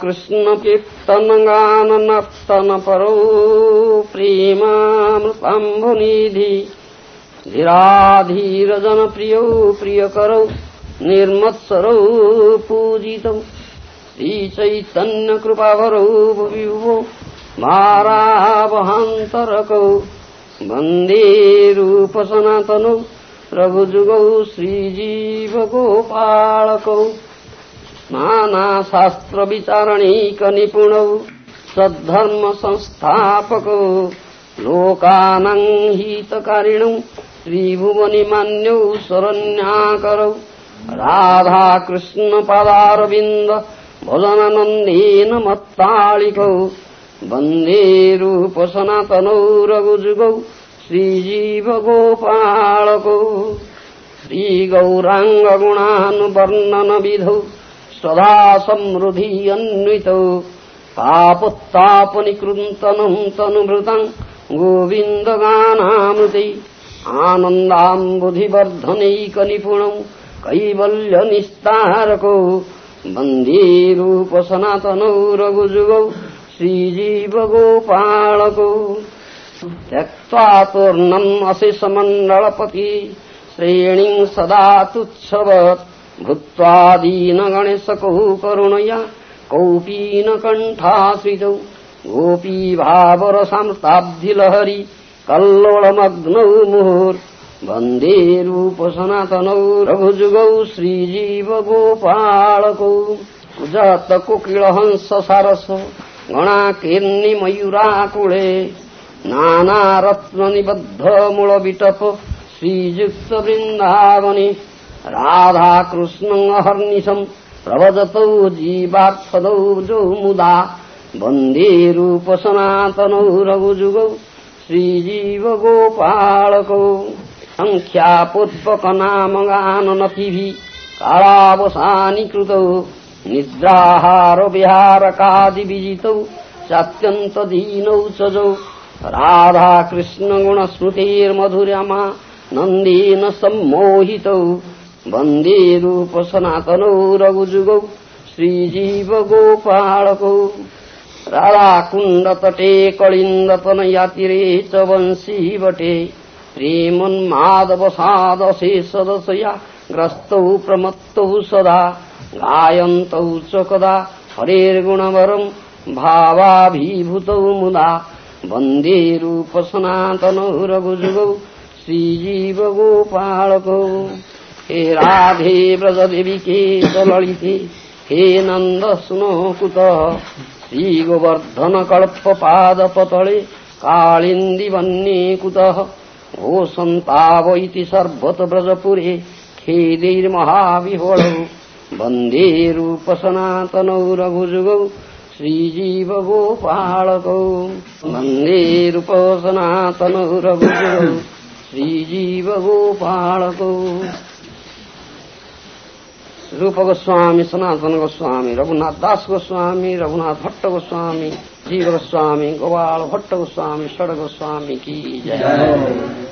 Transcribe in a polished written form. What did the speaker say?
कृष्ण कीर्तन गान नर्तन परो प्रेमामृताम्बुनिधि धीराधीर जन प्रियो प्रियकरौ निर्मत्सरौ पूजितौ श्री चैतन्य कृपाभरौ भुविभुवो भारावहान्तरकौ वन्दे रूप सनातनौ रघुजुगौ श्रीजीव गोपालकौ नाना शास्त्र विचारणैक निपुणौ सद्धर्म संस्थापकौ लोकानां हितकारिणौ त्रिभुवनिमान्यौ शरण्याकरौ राधा कृष्ण पादारविन्द भजनानन्देन मत्तालिकौ वन्दे रूप सनातनौ रघुजुगौ श्रीजीव गोपालकौ श्रीगौरांग गुणानुवर्णन विधौ सदा समृद्धि अन्वितौ तापोत्तापनिकृन्तनं तनुभृतं गोविन्द गानामृतै आनन्दाम्बुधिवर्धनैकनिपुणौ कैवल्य निस्तारकौ वन्दे रूप सनातनौ रघुजुगौ श्रीजीव गोपालकौ त्यक्त्वा तूर्णम् अशेषमण्डलपति श्रेणीं सदा तुच्छवत् भूत्वा दीनगणेशकौ करुणया कौपीनकण्ठाश्रितौ गोपी भावरसामृताब्धिलहरी कल्लोलमग्नौ मुहुर्वन्दे रूप सनातनौ रघुजुगौ श्रीजीव गोपालकौ कुजत कोकिलहंस सारस गणाकीर्णि मयूराकुले नानारत्ननिबद्ध मूलविटप श्रीयुक्त वृन्दावने राधा कृष्णं अहर्निशं प्रभजतौ जीवार्थदौ जो मुदा वन्दे रूप सनातनौ रघुजुगौ श्रीजीव गोपालकौ संख्यापुष्पकनामगाननतिभिः कालावसानीकृतौ निद्राहार विहारकादिविजितौ चात्यन्तदीनौ चजौ राधा कृष्ण गुणस्मृतिर्मधुरमा नन्देन सम्मोहितौ वन्दे रूप सनातनौ रघुजुगौ श्रीजीव गोपालकौ राधाकुण्डतटे कलिन्दतनयातिरे च वंशीवटे प्रेमोन्मादवसादशेषदशया ग्रस्तौ प्रमत्तौ सदा गायन्तौ च कदा हरेर्गुणवरं भावाभिभूतौ मुदा वन्दे रूप सनातनौ रघुजुगौ श्रीजीव गोपालकौ हे राधे व्रजदेविके ललिते हे नन्द स्नोकुतः श्रीगोवर्धन कल्पपादपतले कालिन्दीवन्ये कुतः घोषन्ताव इति सर्वत व्रजपुरे खेदैर्महाविह्वलौ वन्दे रूप सनातनौ रघुजुगौ श्रीजीव गोपालकौ वन्दे रूप सनातनौ रघुजुगौ श्रीजीव गोपालकौ रूप गोस्वामी सनातन गोस्वामी रघुनाथ दास गोस्वामी रघुनाथ भट्ट गोस्वामी जीव गोस्वामी गोपाल भट्ट गोस्वामी षड गोस्वामी की जय।